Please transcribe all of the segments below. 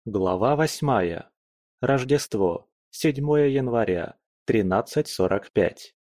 Глава 8. Рождество. 7 января. 13:45.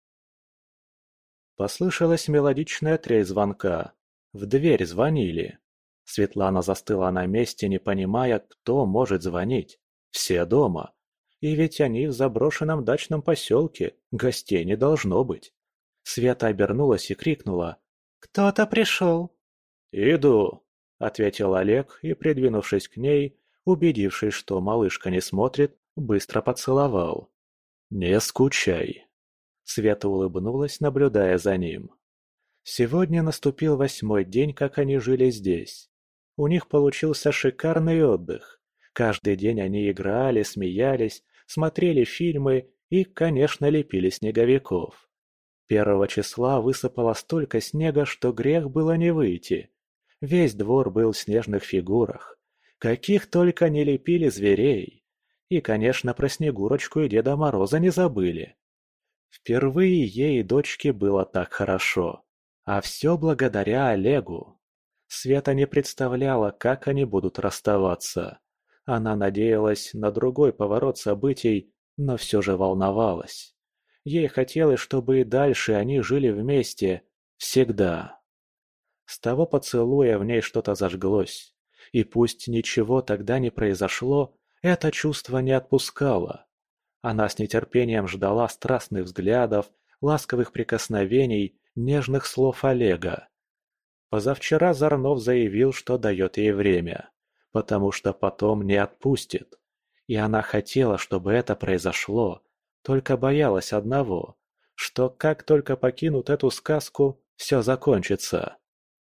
Послышалась мелодичная трель звонка. В дверь звонили. Светлана застыла на месте, не понимая, кто может звонить. Все дома. И ведь они в заброшенном дачном поселке, гостей не должно быть. Света обернулась и крикнула: «Кто-то пришел!» «Иду!» — ответил Олег и, придвинувшись к ней, убедившись, что малышка не смотрит, быстро поцеловал. «Не скучай!» Света улыбнулась, наблюдая за ним. Сегодня наступил 8-й день, как они жили здесь. У них получился шикарный отдых. Каждый день они играли, смеялись, смотрели фильмы и, конечно, лепили снеговиков. 1 числа высыпало столько снега, что грех было не выйти. Весь двор был в снежных фигурах. Каких только не лепили зверей. И, конечно, про Снегурочку и Деда Мороза не забыли. Впервые ей и дочке было так хорошо. А все благодаря Олегу. Света не представляла, как они будут расставаться. Она надеялась на другой поворот событий, но все же волновалась. Ей хотелось, чтобы и дальше они жили вместе. Всегда. С того поцелуя в ней что-то зажглось. И пусть ничего тогда не произошло, это чувство не отпускало. Она с нетерпением ждала страстных взглядов, ласковых прикосновений, нежных слов Олега. Позавчера Зарнов заявил, что дает ей время, потому что потом не отпустит. И она хотела, чтобы это произошло, только боялась одного, что как только покинут эту сказку, все закончится.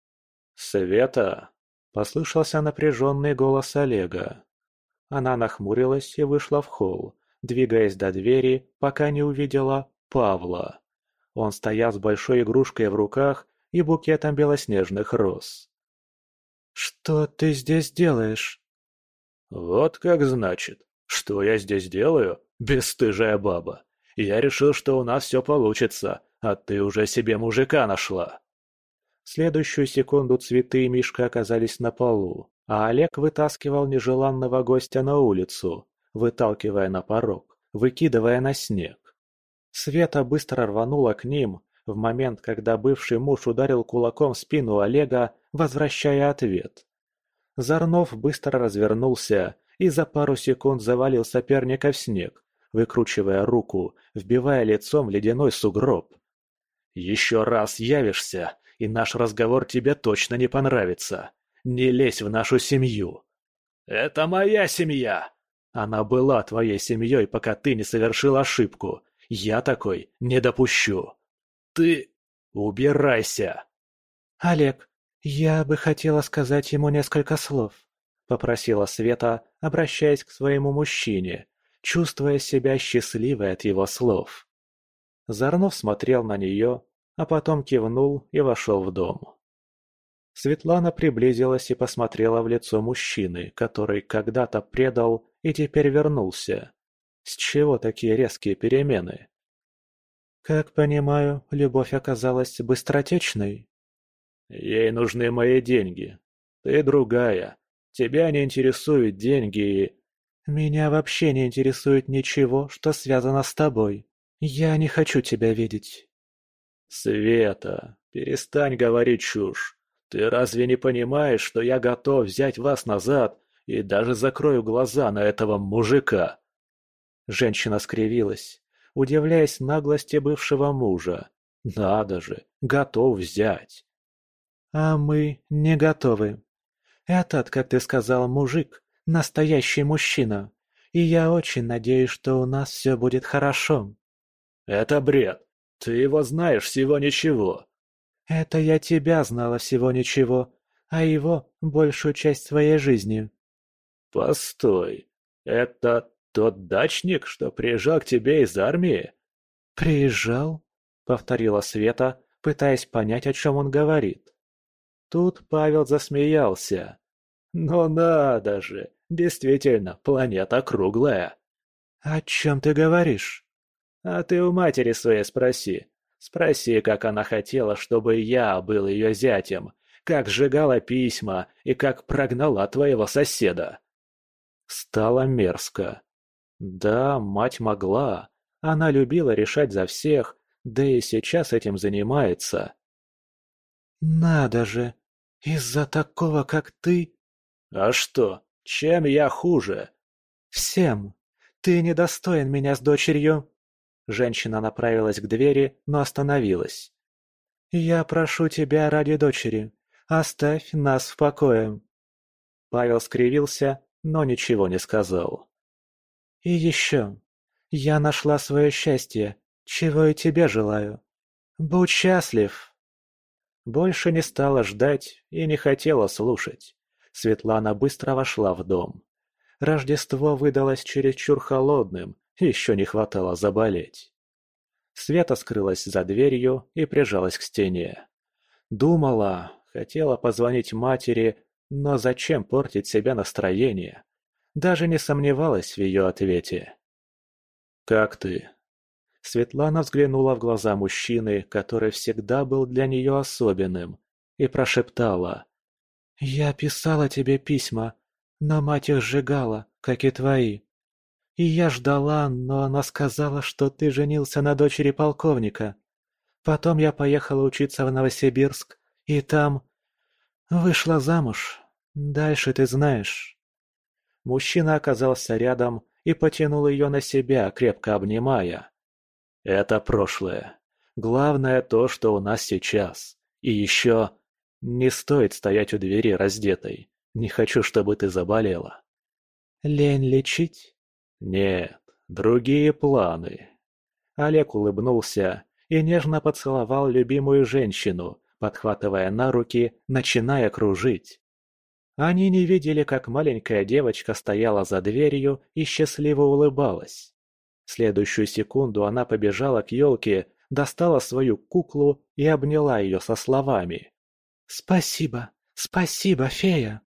«Света!» – послышался напряженный голос Олега. Она нахмурилась и вышла в холл, двигаясь до двери, пока не увидела Павла. Он стоял с большой игрушкой в руках и букетом белоснежных роз. «Что ты здесь делаешь?» «Вот как значит. Что я здесь делаю, бесстыжая баба? Я решил, что у нас все получится, а ты уже себе мужика нашла». В следующую секунду цветы и мишка оказались на полу, а Олег вытаскивал нежеланного гостя на улицу, выталкивая на порог, выкидывая на снег. Света быстро рванула к ним, в момент, когда бывший муж ударил кулаком в спину Олега, возвращая ответ. Зарнов быстро развернулся и за пару секунд завалил соперника в снег, выкручивая руку, вбивая лицом в ледяной сугроб. «Еще раз явишься, и наш разговор тебе точно не понравится. Не лезь в нашу семью». «Это моя семья!» «Она была твоей семьей, пока ты не совершил ошибку. Я такой не допущу». «Ты... убирайся!» «Олег, я бы хотела сказать ему несколько слов», — попросила Света, обращаясь к своему мужчине, чувствуя себя счастливой от его слов. Зарнов смотрел на нее, а потом кивнул и вошел в дом. Светлана приблизилась и посмотрела в лицо мужчины, который когда-то предал и теперь вернулся. С чего такие резкие перемены? «Как понимаю, любовь оказалась быстротечной?» «Ей нужны мои деньги. Ты другая. Тебя не интересуют деньги и...» «Меня вообще не интересует ничего, что связано с тобой. Я не хочу тебя видеть». «Света, перестань говорить чушь. Ты разве не понимаешь, что я готов взять вас назад и даже закрою глаза на этого мужика?» Женщина скривилась, удивляясь наглости бывшего мужа. «Надо же, готов взять!» «А мы не готовы. Этот, как ты сказал, мужик, настоящий мужчина. И я очень надеюсь, что у нас все будет хорошо». «Это бред. Ты его знаешь всего ничего». «Это я тебя знала всего ничего, а его большую часть своей жизни». «Постой, это тот дачник, что приезжал к тебе из армии?» «Приезжал?» — повторила Света, пытаясь понять, о чем он говорит. Тут Павел засмеялся. «Ну надо же, действительно, планета круглая». «О чем ты говоришь?» «А ты у матери своей спроси. Спроси, как она хотела, чтобы я был ее зятем, как сжигала письма и как прогнала твоего соседа». Стало мерзко. Да, мать могла. Она любила решать за всех, да и сейчас этим занимается. «Надо же! Из-за такого, как ты...» А что, чем я хуже? «Всем! Ты недостоин меня с дочерью!» Женщина направилась к двери, но остановилась. «Я прошу тебя ради дочери, оставь нас в покое!» Павел скривился, но ничего не сказал. «И еще. Я нашла свое счастье, чего и тебе желаю. Будь счастлив!» Больше не стала ждать и не хотела слушать. Светлана быстро вошла в дом. Рождество выдалось чересчур холодным, еще не хватало заболеть. Света скрылась за дверью и прижалась к стене. Думала, хотела позвонить матери, но зачем портить себе настроение? Даже не сомневалась в ее ответе. «Как ты?» Светлана взглянула в глаза мужчины, который всегда был для нее особенным, и прошептала. «Я писала тебе письма, но мать их сжигала, как и твои. И я ждала, но она сказала, что ты женился на дочери полковника. Потом я поехала учиться в Новосибирск, и там... вышла замуж. Дальше ты знаешь». Мужчина оказался рядом и потянул ее на себя, крепко обнимая. «Это прошлое. Главное то, что у нас сейчас. И еще... Не стоит стоять у двери раздетой. Не хочу, чтобы ты заболела». «Лень лечить?» «Нет, другие планы». Олег улыбнулся и нежно поцеловал любимую женщину, подхватывая на руки, начиная кружить. Они не видели, как маленькая девочка стояла за дверью и счастливо улыбалась. В следующую секунду она побежала к елке, достала свою куклу и обняла ее со словами. «Спасибо, спасибо, фея!»